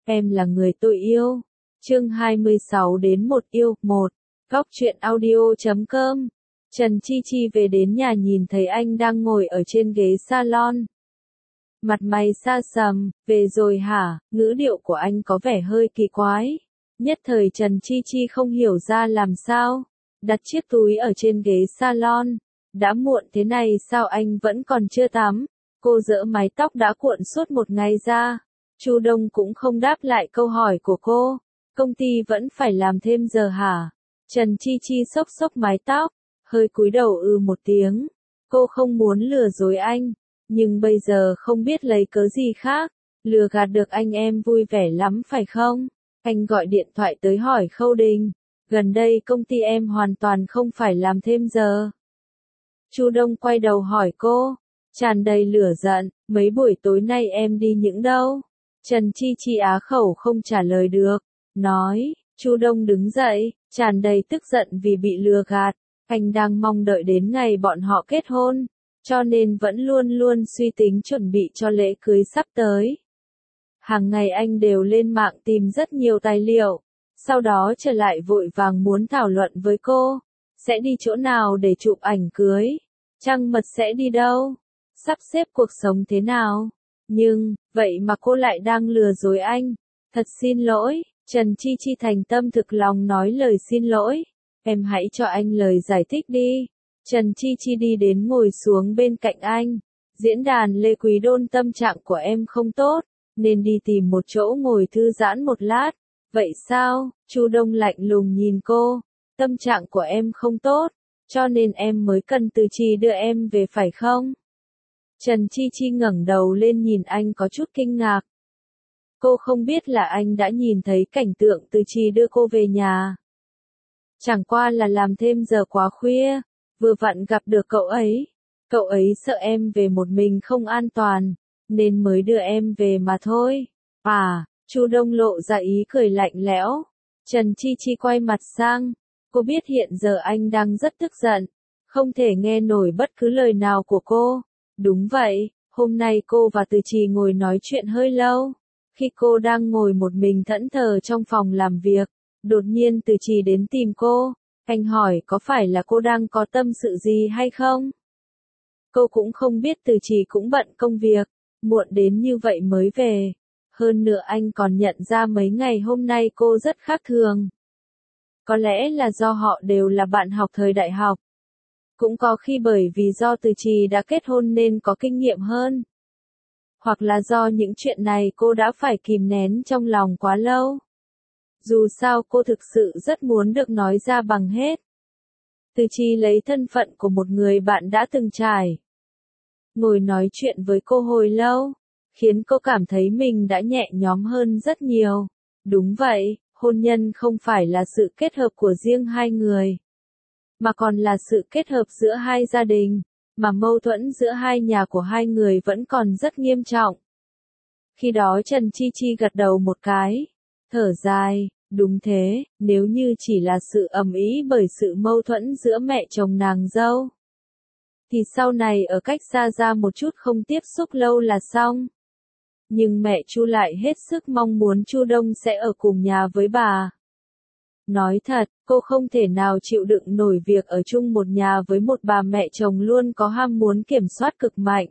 em là người tôi yêu. Chương 26 đến 1 yêu 1. Góc truyện audio.com. Trần Chi Chi về đến nhà nhìn thấy anh đang ngồi ở trên ghế salon. Mặt mày xa sầm, về rồi hả? Ngữ điệu của anh có vẻ hơi kỳ quái. Nhất thời Trần Chi Chi không hiểu ra làm sao. Đặt chiếc túi ở trên ghế salon. Đã muộn thế này sao anh vẫn còn chưa tắm? Cô giở mái tóc đã cuộn suốt một ngày ra. Chu Đông cũng không đáp lại câu hỏi của cô. Công ty vẫn phải làm thêm giờ hả? Trần Chi Chi xốc xốc mái tóc, hơi cúi đầu một tiếng. Cô không muốn lừa dối anh, nhưng bây giờ không biết lấy cớ gì khác. Lừa gạt được anh em vui vẻ lắm phải không? Anh gọi điện thoại tới hỏi Khâu Đình. Gần đây công ty em hoàn toàn không phải làm thêm giờ. Chu Đông quay đầu hỏi cô, tràn đầy lửa giận, mấy buổi tối nay em đi những đâu? Trần Chi Chi á khẩu không trả lời được, nói. Chu Đông đứng dậy, tràn đầy tức giận vì bị lừa gạt. Anh đang mong đợi đến ngày bọn họ kết hôn, cho nên vẫn luôn luôn suy tính chuẩn bị cho lễ cưới sắp tới. Hàng ngày anh đều lên mạng tìm rất nhiều tài liệu, sau đó trở lại vội vàng muốn thảo luận với cô, sẽ đi chỗ nào để chụp ảnh cưới, trăng mật sẽ đi đâu, sắp xếp cuộc sống thế nào. Nhưng, vậy mà cô lại đang lừa dối anh. Thật xin lỗi, Trần Chi Chi thành tâm thực lòng nói lời xin lỗi. Em hãy cho anh lời giải thích đi. Trần Chi Chi đi đến ngồi xuống bên cạnh anh. Diễn đàn Lê Quý Đôn tâm trạng của em không tốt, nên đi tìm một chỗ ngồi thư giãn một lát. Vậy sao? Chu Đông lạnh lùng nhìn cô. Tâm trạng của em không tốt, cho nên em mới cần Từ Trì đưa em về phải không? Trần Chi Chi ngẩng đầu lên nhìn anh có chút kinh ngạc. Cô không biết là anh đã nhìn thấy cảnh tượng Từ Trì đưa cô về nhà. Chẳng qua là làm thêm giờ quá khuya, vừa vặn gặp được cậu ấy. Cậu ấy sợ em về một mình không an toàn, nên mới đưa em về mà thôi. À, Chu Đông lộ ra ý cười lạnh lẽo. Trần Chi Chi quay mặt sang. Cô biết hiện giờ anh đang rất tức giận, không thể nghe nổi bất cứ lời nào của cô. Đúng vậy, hôm nay cô và Từ Trì ngồi nói chuyện hơi lâu. Khi cô đang ngồi một mình thẫn thờ trong phòng làm việc, đột nhiên Từ Trì đến tìm cô. Anh hỏi có phải là cô đang có tâm sự gì hay không? Cô cũng không biết Từ Trì cũng bận công việc, muộn đến như vậy mới về. Hơn nữa anh còn nhận ra mấy ngày hôm nay cô rất khác thường. Có lẽ là do họ đều là bạn học thời đại học. Cũng có khi bởi vì do Từ Trì đã kết hôn nên có kinh nghiệm hơn. Hoặc là do những chuyện này cô đã phải kìm nén trong lòng quá lâu. Dù sao cô thực sự rất muốn được nói ra bằng hết. Từ Trì lấy thân phận của một người bạn đã từng trải. Ngồi nói chuyện với cô hồi lâu, khiến cô cảm thấy mình đã nhẹ nhõm hơn rất nhiều. Đúng vậy, hôn nhân không phải là sự kết hợp của riêng hai người, mà còn là sự kết hợp giữa hai gia đình, mà mâu thuẫn giữa hai nhà của hai người vẫn còn rất nghiêm trọng. Khi đó Trần Chi Chi gật đầu một cái, thở dài, đúng thế, nếu như chỉ là sự ầm ĩ bởi sự mâu thuẫn giữa mẹ chồng nàng dâu, thì sau này ở cách xa ra một chút không tiếp xúc lâu là xong. Nhưng mẹ Chu lại hết sức mong muốn Chu Đông sẽ ở cùng nhà với bà. Nói thật, cô không thể nào chịu đựng nổi việc ở chung một nhà với một bà mẹ chồng luôn có ham muốn kiểm soát cực mạnh.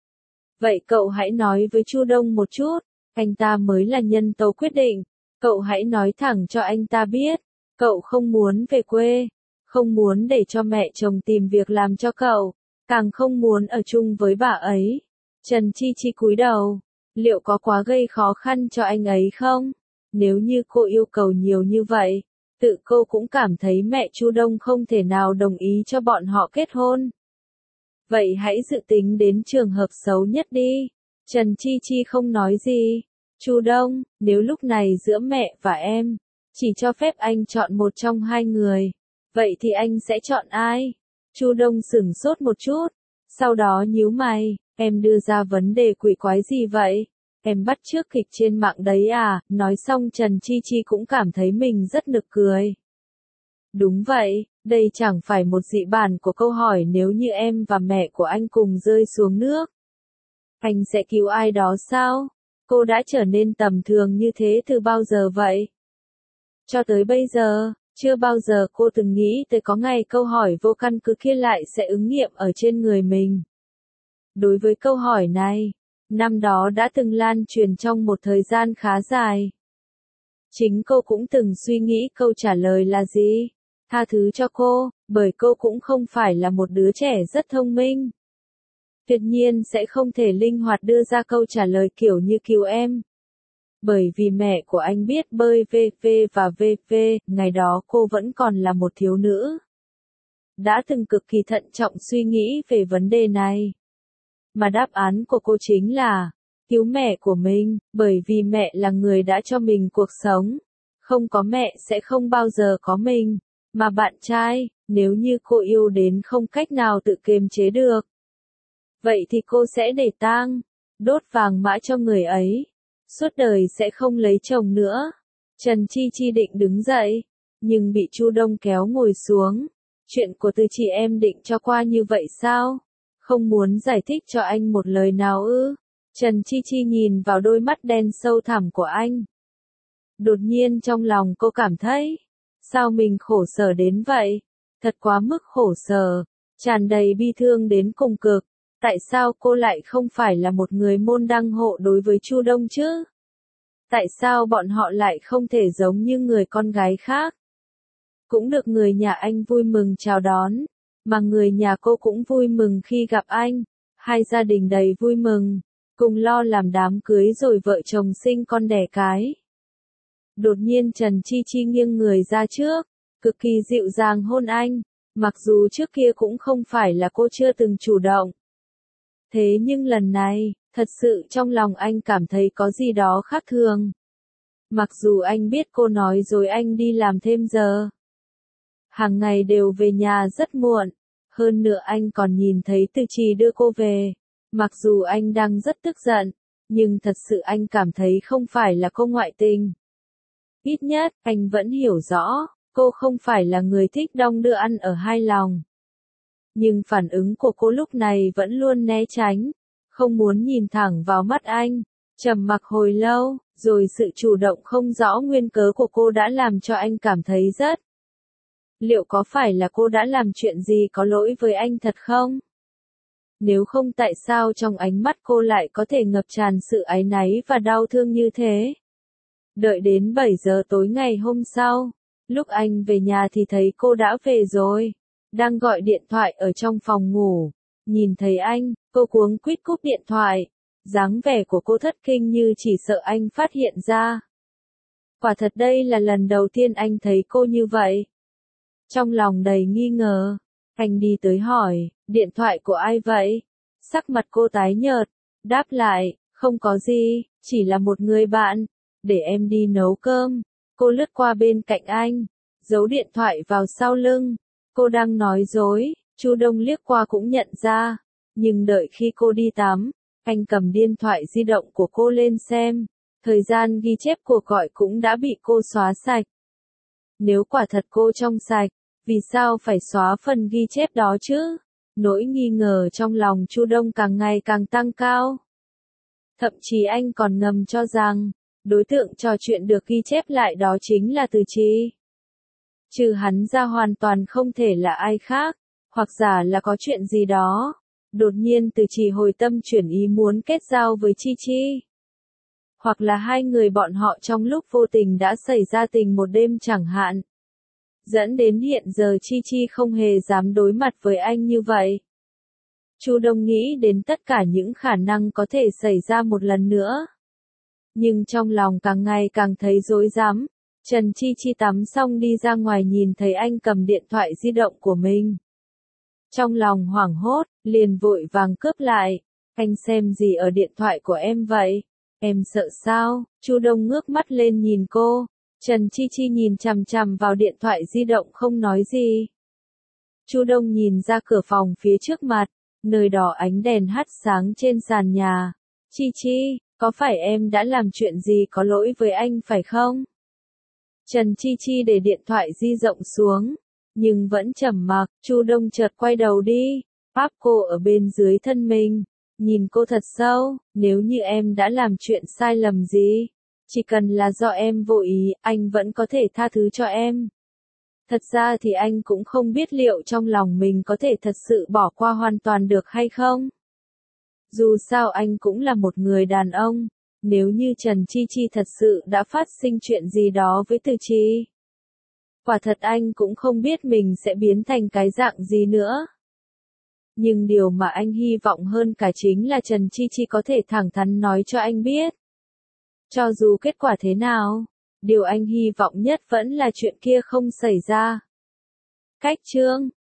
Vậy cậu hãy nói với Chu Đông một chút, anh ta mới là nhân tố quyết định. Cậu hãy nói thẳng cho anh ta biết, cậu không muốn về quê, không muốn để cho mẹ chồng tìm việc làm cho cậu, càng không muốn ở chung với bà ấy. Trần Chi Chi cúi đầu, liệu có quá gây khó khăn cho anh ấy không? Nếu như cô yêu cầu nhiều như vậy, tự cô cũng cảm thấy mẹ Chu Đông không thể nào đồng ý cho bọn họ kết hôn. Vậy hãy dự tính đến trường hợp xấu nhất đi. Trần Chi Chi không nói gì. Chu Đông, nếu lúc này giữa mẹ và em, chỉ cho phép anh chọn một trong hai người, vậy thì anh sẽ chọn ai? Chu Đông sửng sốt một chút, sau đó nhíu mày, em đưa ra vấn đề quỷ quái gì vậy? Em bắt chước kịch trên mạng đấy à? Nói xong Trần Chi Chi cũng cảm thấy mình rất nực cười. Đúng vậy, đây chẳng phải một dị bản của câu hỏi nếu như em và mẹ của anh cùng rơi xuống nước. Anh sẽ cứu ai đó sao? Cô đã trở nên tầm thường như thế từ bao giờ vậy? Cho tới bây giờ, chưa bao giờ cô từng nghĩ tới có ngày câu hỏi vô căn cứ kia lại sẽ ứng nghiệm ở trên người mình. Đối với câu hỏi này, năm đó đã từng lan truyền trong một thời gian khá dài. Chính cô cũng từng suy nghĩ câu trả lời là gì. Tha thứ cho cô, bởi cô cũng không phải là một đứa trẻ rất thông minh. Tuyệt nhiên sẽ không thể linh hoạt đưa ra câu trả lời kiểu như cứu em. Bởi vì mẹ của anh biết bơi VV và VV, ngày đó cô vẫn còn là một thiếu nữ. Đã từng cực kỳ thận trọng suy nghĩ về vấn đề này. Mà đáp án của cô chính là cứu mẹ của mình, bởi vì mẹ là người đã cho mình cuộc sống. Không có mẹ sẽ không bao giờ có mình. Mà bạn trai, nếu như cô yêu đến không cách nào tự kiềm chế được, vậy thì cô sẽ để tang, đốt vàng mã cho người ấy. Suốt đời sẽ không lấy chồng nữa. Trần Chi Chi định đứng dậy, nhưng bị Chu Đông kéo ngồi xuống. Chuyện của Từ chị em định cho qua như vậy sao? Không muốn giải thích cho anh một lời nào ư? Trần Chi Chi nhìn vào đôi mắt đen sâu thẳm của anh. Đột nhiên trong lòng cô cảm thấy, sao mình khổ sở đến vậy? Thật quá mức khổ sở, tràn đầy bi thương đến cùng cực. Tại sao cô lại không phải là một người môn đăng hộ đối với Chu Đông chứ? Tại sao bọn họ lại không thể giống như người con gái khác? Cũng được người nhà anh vui mừng chào đón, mà người nhà cô cũng vui mừng khi gặp anh. Hai gia đình đầy vui mừng, cùng lo làm đám cưới rồi vợ chồng sinh con đẻ cái. Đột nhiên Trần Chi Chi nghiêng người ra trước, cực kỳ dịu dàng hôn anh, mặc dù trước kia cũng không phải là cô chưa từng chủ động. Thế nhưng lần này, thật sự trong lòng anh cảm thấy có gì đó khác thường. Mặc dù anh biết cô nói rồi anh đi làm thêm giờ. Hàng ngày đều về nhà rất muộn. Hơn nữa anh còn nhìn thấy Từ Trì đưa cô về. Mặc dù anh đang rất tức giận, nhưng thật sự anh cảm thấy không phải là cô ngoại tình. Ít nhất, anh vẫn hiểu rõ, cô không phải là người thích đong đưa ăn ở hai lòng. Nhưng phản ứng của cô lúc này vẫn luôn né tránh, không muốn nhìn thẳng vào mắt anh, trầm mặc hồi lâu, rồi sự chủ động không rõ nguyên cớ của cô đã làm cho anh cảm thấy rất. Liệu có phải là cô đã làm chuyện gì có lỗi với anh thật không? Nếu không tại sao trong ánh mắt cô lại có thể ngập tràn sự áy náy và đau thương như thế? Đợi đến 7 giờ tối ngày hôm sau, lúc anh về nhà thì thấy cô đã về rồi. Đang gọi điện thoại ở trong phòng ngủ. Nhìn thấy anh, cô cuống quýt cúp điện thoại. Dáng vẻ của cô thất kinh như chỉ sợ anh phát hiện ra. Quả thật đây là lần đầu tiên anh thấy cô như vậy. Trong lòng đầy nghi ngờ, anh đi tới hỏi, điện thoại của ai vậy? Sắc mặt cô tái nhợt, đáp lại, không có gì, chỉ là một người bạn, để em đi nấu cơm. Cô lướt qua bên cạnh anh, giấu điện thoại vào sau lưng. Cô đang nói dối, Chu Đông liếc qua cũng nhận ra, nhưng đợi khi cô đi tắm, anh cầm điện thoại di động của cô lên xem, thời gian ghi chép cuộc gọi cũng đã bị cô xóa sạch. Nếu quả thật cô trong sạch, vì sao phải xóa phần ghi chép đó chứ? Nỗi nghi ngờ trong lòng Chu Đông càng ngày càng tăng cao. Thậm chí anh còn ngầm cho rằng, đối tượng trò chuyện được ghi chép lại đó chính là Từ Trì. Trừ hắn ra hoàn toàn không thể là ai khác, hoặc giả là có chuyện gì đó. Đột nhiên Từ Trì hồi tâm chuyển ý muốn kết giao với Chi Chi. Hoặc là hai người bọn họ trong lúc vô tình đã xảy ra tình một đêm chẳng hạn. Dẫn đến hiện giờ Chi Chi không hề dám đối mặt với anh như vậy. Chu Đông nghĩ đến tất cả những khả năng có thể xảy ra một lần nữa. Nhưng trong lòng càng ngày càng thấy rối rắm. Trần Chi Chi tắm xong đi ra ngoài nhìn thấy anh cầm điện thoại di động của mình. Trong lòng hoảng hốt, liền vội vàng cướp lại. Anh xem gì ở điện thoại của em vậy? Em sợ sao? Chu Đông ngước mắt lên nhìn cô. Trần Chi Chi nhìn chằm chằm vào điện thoại di động không nói gì. Chu Đông nhìn ra cửa phòng phía trước mặt, nơi đó ánh đèn hắt sáng trên sàn nhà. Chi Chi, có phải em đã làm chuyện gì có lỗi với anh phải không? Trần Chi Chi để điện thoại di động xuống, nhưng vẫn trầm mặc. Chu Đông chợt quay đầu đi, áp cô ở bên dưới thân mình, nhìn cô thật sâu, nếu như em đã làm chuyện sai lầm gì, chỉ cần là do em vô ý, anh vẫn có thể tha thứ cho em. Thật ra thì anh cũng không biết liệu trong lòng mình có thể thật sự bỏ qua hoàn toàn được hay không. Dù sao anh cũng là một người đàn ông, nếu như Trần Chi Chi thật sự đã phát sinh chuyện gì đó với Từ Chi, quả thật anh cũng không biết mình sẽ biến thành cái dạng gì nữa. Nhưng điều mà anh hy vọng hơn cả chính là Trần Chi Chi có thể thẳng thắn nói cho anh biết. Cho dù kết quả thế nào, điều anh hy vọng nhất vẫn là chuyện kia không xảy ra. Cách chương